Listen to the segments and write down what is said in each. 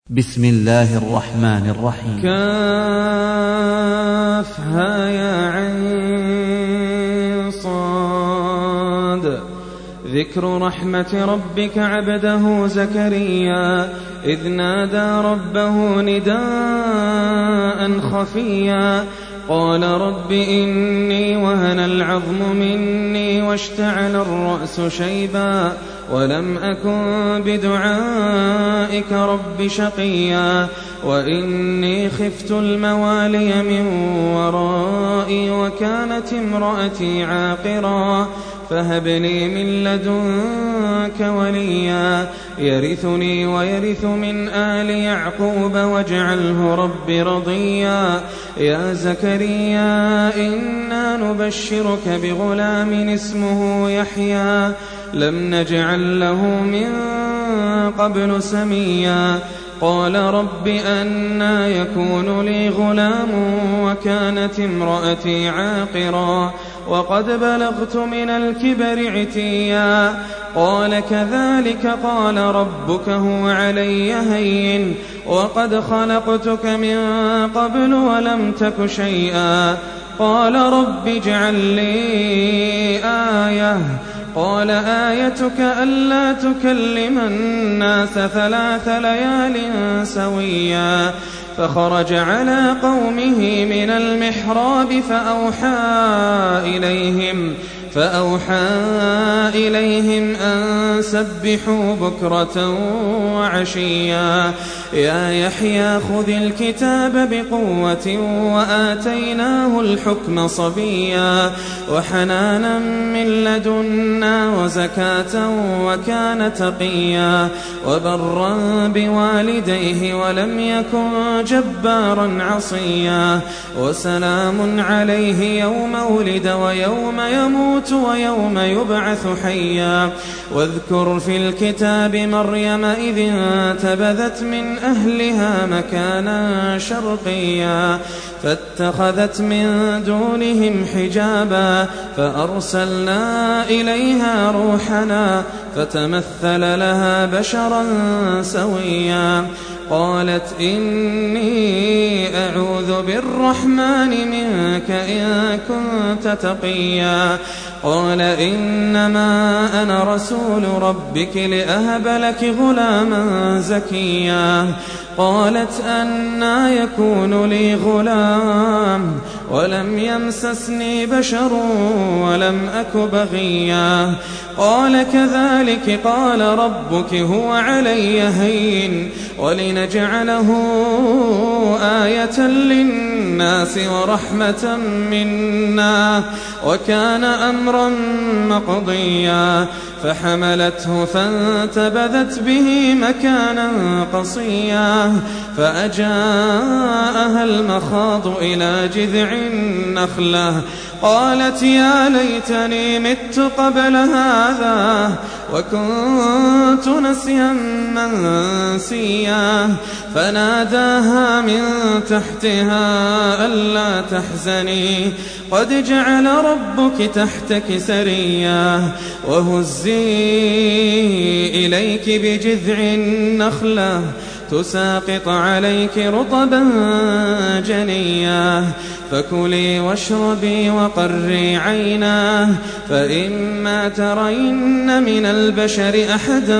بسم الله الرحمن الرحيم. كافها يا عين صاد. ذكر رحمة ربك عبده زكريا إذ نادى ربه نداء خفيا قال رب إني وهن العظم مني واشتعل الرأس شيبا ولم أكن بدعائك رب شقيا وإني خفت الموالي من ورائي وكانت امرأتي عاقرا فهب لي من لدنك وليا يرثني ويرث من آل يعقوب واجعله رب رضيا يا زكريا إنا نبشرك بغلام اسمه يحيى لم نجعل له من قبل سميا قال رب أنى يكون لي غلام وكانت امرأتي عاقرا وقد بلغت من الكبر عتيا قال كذلك قال ربك هو علي هين وقد خلقتك من قبل ولم تك شيئا قال رب اجعل لي آية قال آيتك ألا تكلم الناس 3 ليال سويا فخرج على قومه من المحراب فأوحى إليهم أن سبحوا بكرة وعشيا يا يحيى خذ الكتاب بقوة وآتيناه الحكم صبيا وحنانا من لدنا وزكاة وكان تقيا وبرا بوالديه ولم يكن جبارا عصيا وسلام عليه يوم ولد ويوم يموت ويوم يبعث حيا واذكر في الكتاب مريم إذ انتبذت من أهلها مكانا شرقيا فاتخذت من دونهم حجابا فأرسلنا إليها روحنا فتمثل لها بشرا سويا قالت إني أعوذ بالرحمن منك إن كنت تقيا قال إنما أنا رسول ربك لأهب لك غلاما زكيا قالت أنى يكون لي غلام ولم يمسسني بشر ولم أك بغيا قال كذلك قال ربك هو علي هين ولنجعله آية للناس ورحمة منا وكان أمرا مقضيا فحملته فانتبذت به مكانا قصيا فأجاءها المخاض إلى جذع النخلة قالت يا ليتني مت قبل هذا وكنت نسيا منسيا فناداها من تحتها ألا تحزني قد جعل ربك تحتك سريا وهزي إليك بجذع النخلة تساقط عليك رطبا جنيا فكلي واشربي وقري عينا فإما ترين من البشر أحدا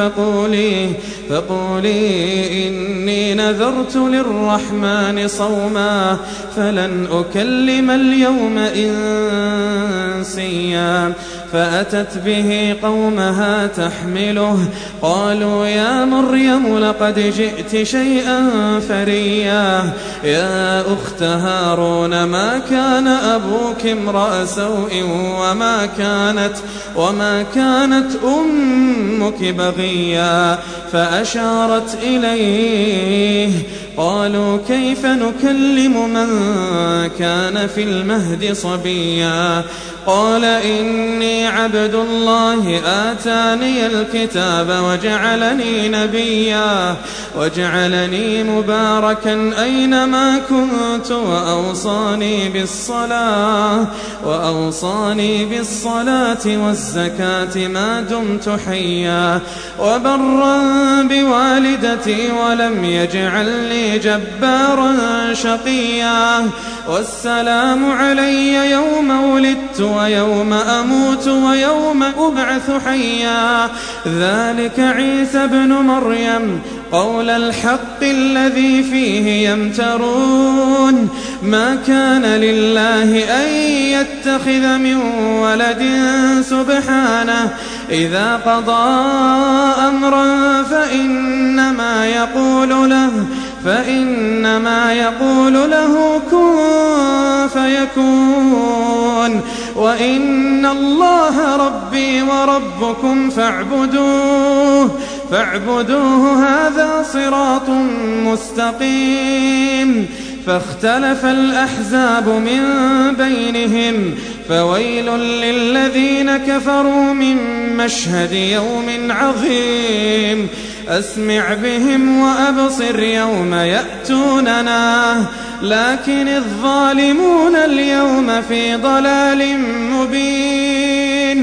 فقولي إني نذرت للرحمن صوما فلن أكلم اليوم إنسيا فأتت به قومها تحمله قالوا يا مريم لقد جئت شيئا فريا يا أخت هارون ما كان أبوك امرأ سوء وما كانت أمك بغيا فأشارت إليه قالوا كيف نكلم من كان في المهد صبيا قال إني عبد الله آتاني الكتاب وجعلني نبيا وجعلني مباركا أينما كنت وأوصاني بالصلاة والزكاة ما دمت حيا وبرا بوالدتي ولم يجعلني جبارا شقيا والسلام علي يوم ولدت ويوم أموت ويوم أبعث حيا ذلك عيسى ابن مريم قول الحق الذي فيه يمترون ما كان لله أن يتخذ من ولد سبحانه إذا قضى أمرا فإنما يقول له كن فيكون وإن الله ربي وربكم فاعبدوه هذا صراط مستقيم فاختلف الأحزاب من بينهم فويل للذين كفروا من مشهد يوم عظيم أسمع بهم وأبصر يوم يأتوننا لكن الظالمون اليوم في ضلال مبين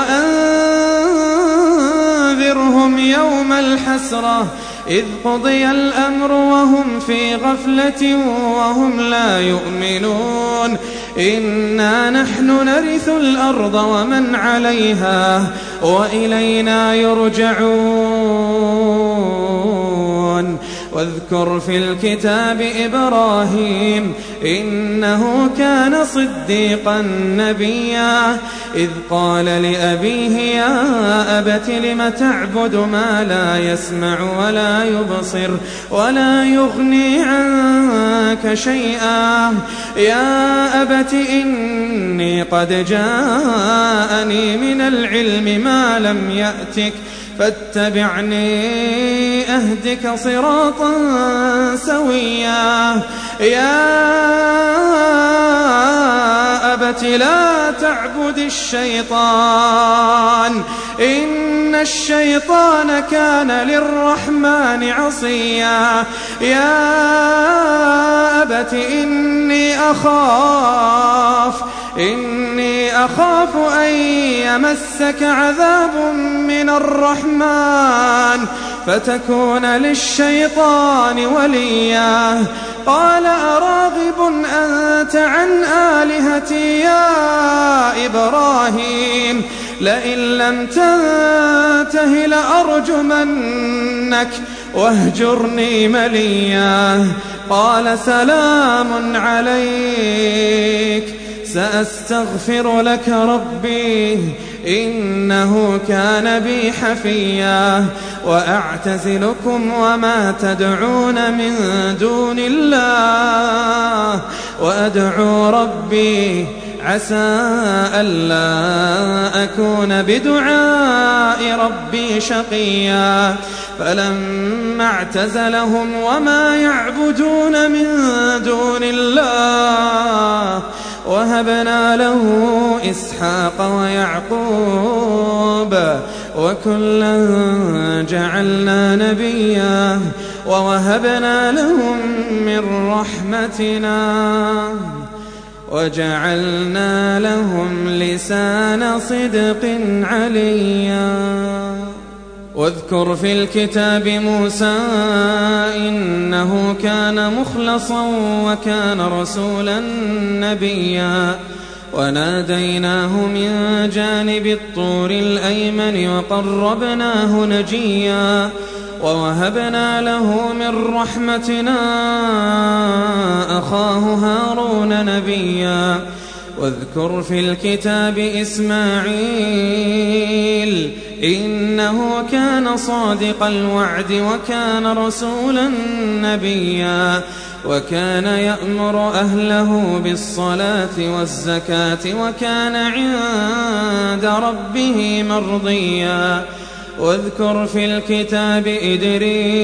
وأنذرهم يوم الحسرة إذ قضي الأمر وهم في غفلة وهم لا يؤمنون إنا نحن نرث الأرض ومن عليها وإلينا يرجعون واذكر في الكتاب إبراهيم إنه كان صديقا نبيا إذ قال لأبيه يا أبت لم تعبد ما لا يسمع ولا يبصر ولا يغني عنك شيئا يا أبت إني قد جاءني من العلم ما لم يأتك فاتبعني أهدك صراطا سويا يا أبت لا تعبد الشيطان إن الشيطان كان للرحمن عصيا يا أبت إني أخاف أن يمسك عذاب من الرحمن فتكون للشيطان وليا قال أراغب أنت عن آلهتي يا إبراهيم لئن لم تنته لأرجمنك واهجرني مليا قال سلام عليك سأستغفر لك ربي إنه كان بي حفيا وأعتزلكم وما تدعون من دون الله وأدعو ربي عسى ألا أكون بدعاء ربي شقيا فلما اعتزلهم وما يعبدون من دون الله وهبنا له إسحاق ويعقوب وكلا جعلنا نبيا ووهبنا لهم من رحمتنا وجعلنا لهم لسان صدق عليا واذكر في الكتاب موسى إنه كان مخلصا وكان رسولا نبيا وناديناه من جانب الطور الأيمن وقربناه نجيا ووهبنا له من رحمتنا أخاه هارون نبيا واذكر في الكتاب إسماعيل إنه كان صادق الوعد وكان رسولا نبيا وكان يأمر أهله بالصلاة والزكاة وكان عند ربه مرضيا واذكر في الكتاب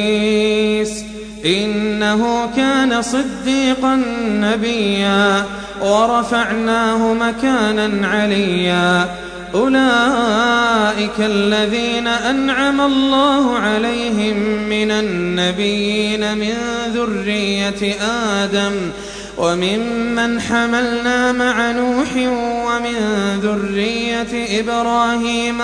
إدريس إنه كان صديقا نبيا ورفعناه مكانا عليا أولئك الذين أنعم الله عليهم من النبيين من ذرية آدم وممن حملنا مع نوح ومن ذرية إبراهيم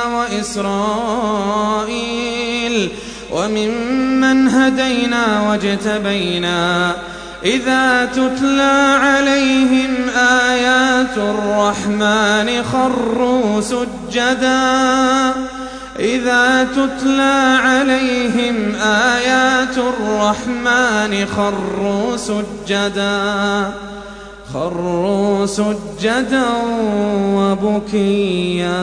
وإسرائيل وممن هدينا واجتبينا إذا تتلى عليهم آيات الرحمن خروا سجدا إذا تتلى عليهم آيات الرحمن خروا سجدا وبكيا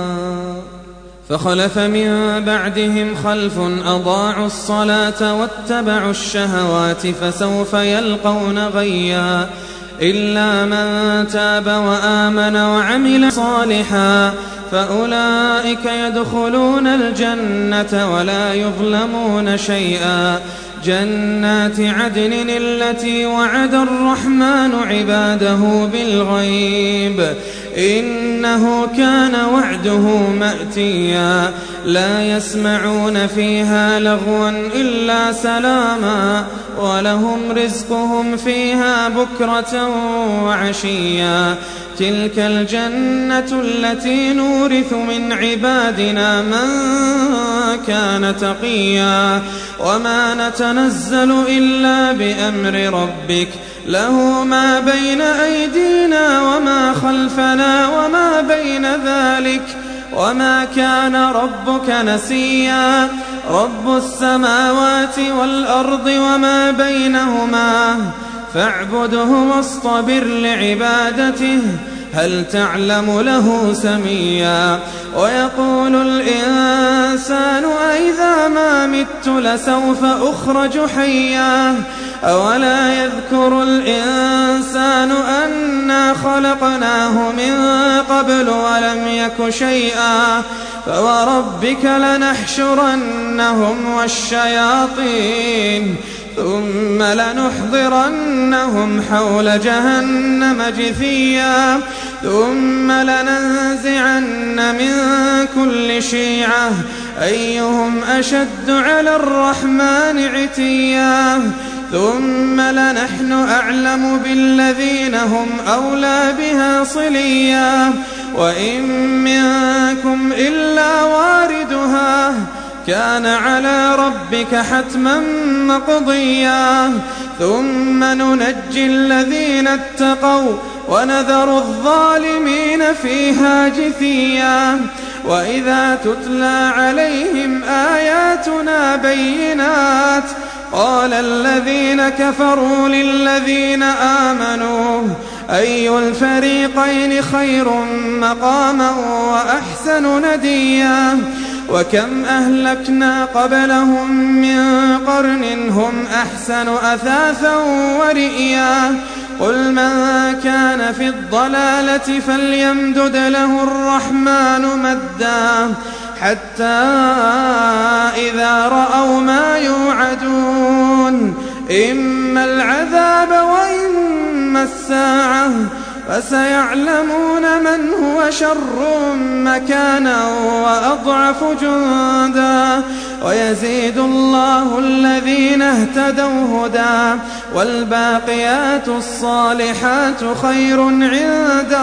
فخلف من بعدهم خلف أضاعوا الصلاة واتبعوا الشهوات فسوف يلقون غيا إلا من تاب وآمن وعمل صالحا فأولئك يدخلون الجنة ولا يظلمون شيئا جنات عدن التي وعد الرحمن عباده بالغيب إنه كان وعده مأتيا لا يسمعون فيها لغوا إلا سلاما ولهم رزقهم فيها بكرة وعشيا تلك الجنة التي نورث من عبادنا من كان تقيا وما نتنزل إلا بأمر ربك له ما بين أيدينا وما خلفنا وما بين ذلك وما كان ربك نسيا رب السماوات والأرض وما بينهما فاعبده واصطبر لعبادته هل تعلم له سميا ويقول الإنسان أإذا ما مت لسوف أخرج حيا أولا يذكر الإنسان أنا خلقناه من قبل ولم يك شيئا فوربك لنحشرنهم والشياطين ثم لنحضرنهم حول جهنم جثيا ثم لننزعن من كل شيعة أيهم أشد على الرحمن عتيا ثم لنحن أعلم بالذين هم أولى بها صليا وإن منكم إلا واردها كان على ربك حتما مقضيا ثم ننجي الذين اتقوا ونذر الظالمين فيها جثيا وإذا تتلى عليهم آياتنا بينات قال الذين كفروا للذين آمنوا أي الفريقين خير مقاما وأحسن نديا وكم أهلكنا قبلهم من قرن هم أحسن أثاثا ورئيا قل من كان في الضلالة فليمدد له الرحمن مدا حتى إذا رأوا ما يوعدون إما العذاب وإما الساعة فسيعلمون من هو شر مكانا وأضعف جندا ويزيد الله الذين اهتدوا هدى والباقيات الصالحات خير عند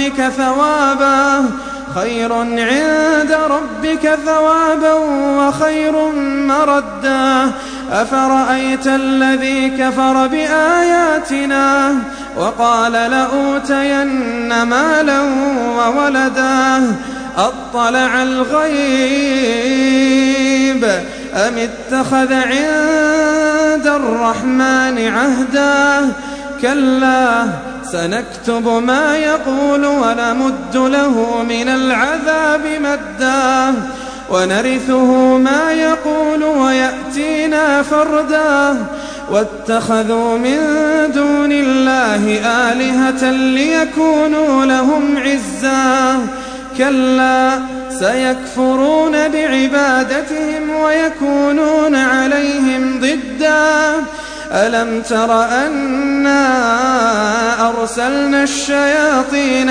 ربك ثوابا وخير مردا أفرأيت الذي كفر بآياتنا وقال لأوتين مالا وولدا أطلع الغيب أم اتخذ عند الرحمن عهدا كلا سنكتب ما يقول ونمد له من العذاب مدا ونرثه ما يقول ويأتينا فردا واتخذوا من دون الله آلهة ليكونوا لهم عزا كلا سيكفرون بعبادتهم ويكونون عليهم ضدا ألم تر أنا أرسلنا الشياطين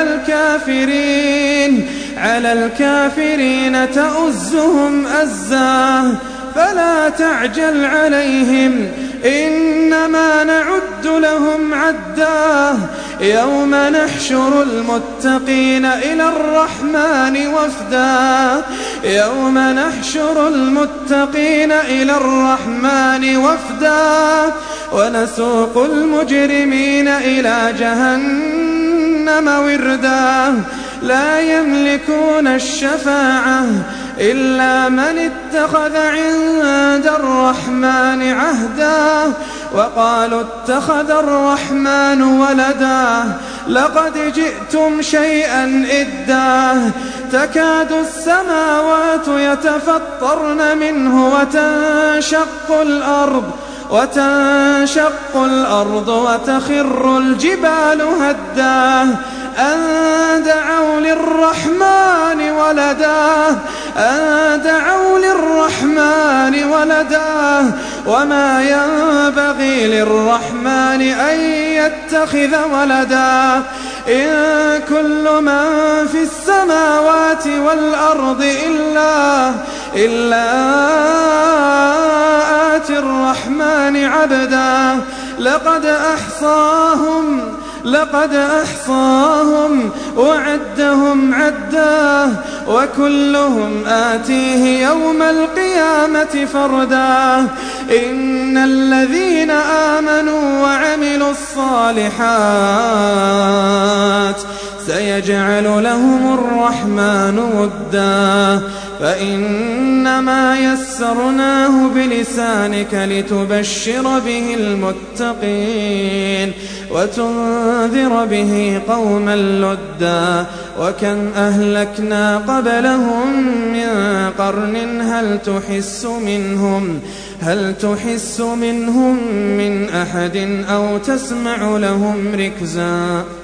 على الكافرين تؤزهم أزا فلا تعجل عليهم إنما نعد لهم عدا يوم نحشر المتقين إلى الرحمن وفدا ونسوق المجرمين إلى جهنم وردا لا يملكون الشفاعة إلا من اتخذ عند الرحمن عهدا وقالوا اتخذ الرحمن ولدا لقد جئتم شيئا إدا تكاد السماوات يتفطرن منه وتنشق الأرض وتخر الجبال هدا أن دعوا للرحمن ولدا وما ينبغي للرحمن أن يتخذ ولدا إن كل من في السماوات والأرض إلا آتي الرحمن عبدا لقد أحصاهم وعدهم عدا وكلهم آتيه يوم القيامة فردا إن الذين آمنوا وعملوا الصالحات سيجعل لهم الرحمن ودا فإنما يسرناه بلسانك لتبشر به المتقين وتنذر به قوما لدا وكم أهلكنا قبلهم من قرن هل تحس منهم من أحد أو تسمع لهم ركزا